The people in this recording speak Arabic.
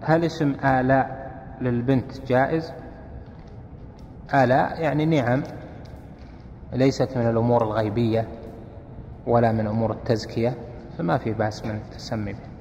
هل اسم آلاء للبنت جائز؟ آلاء يعني نعم، ليست من الأمور الغيبية ولا من أمور التزكية، فما في بأس من التسمي به.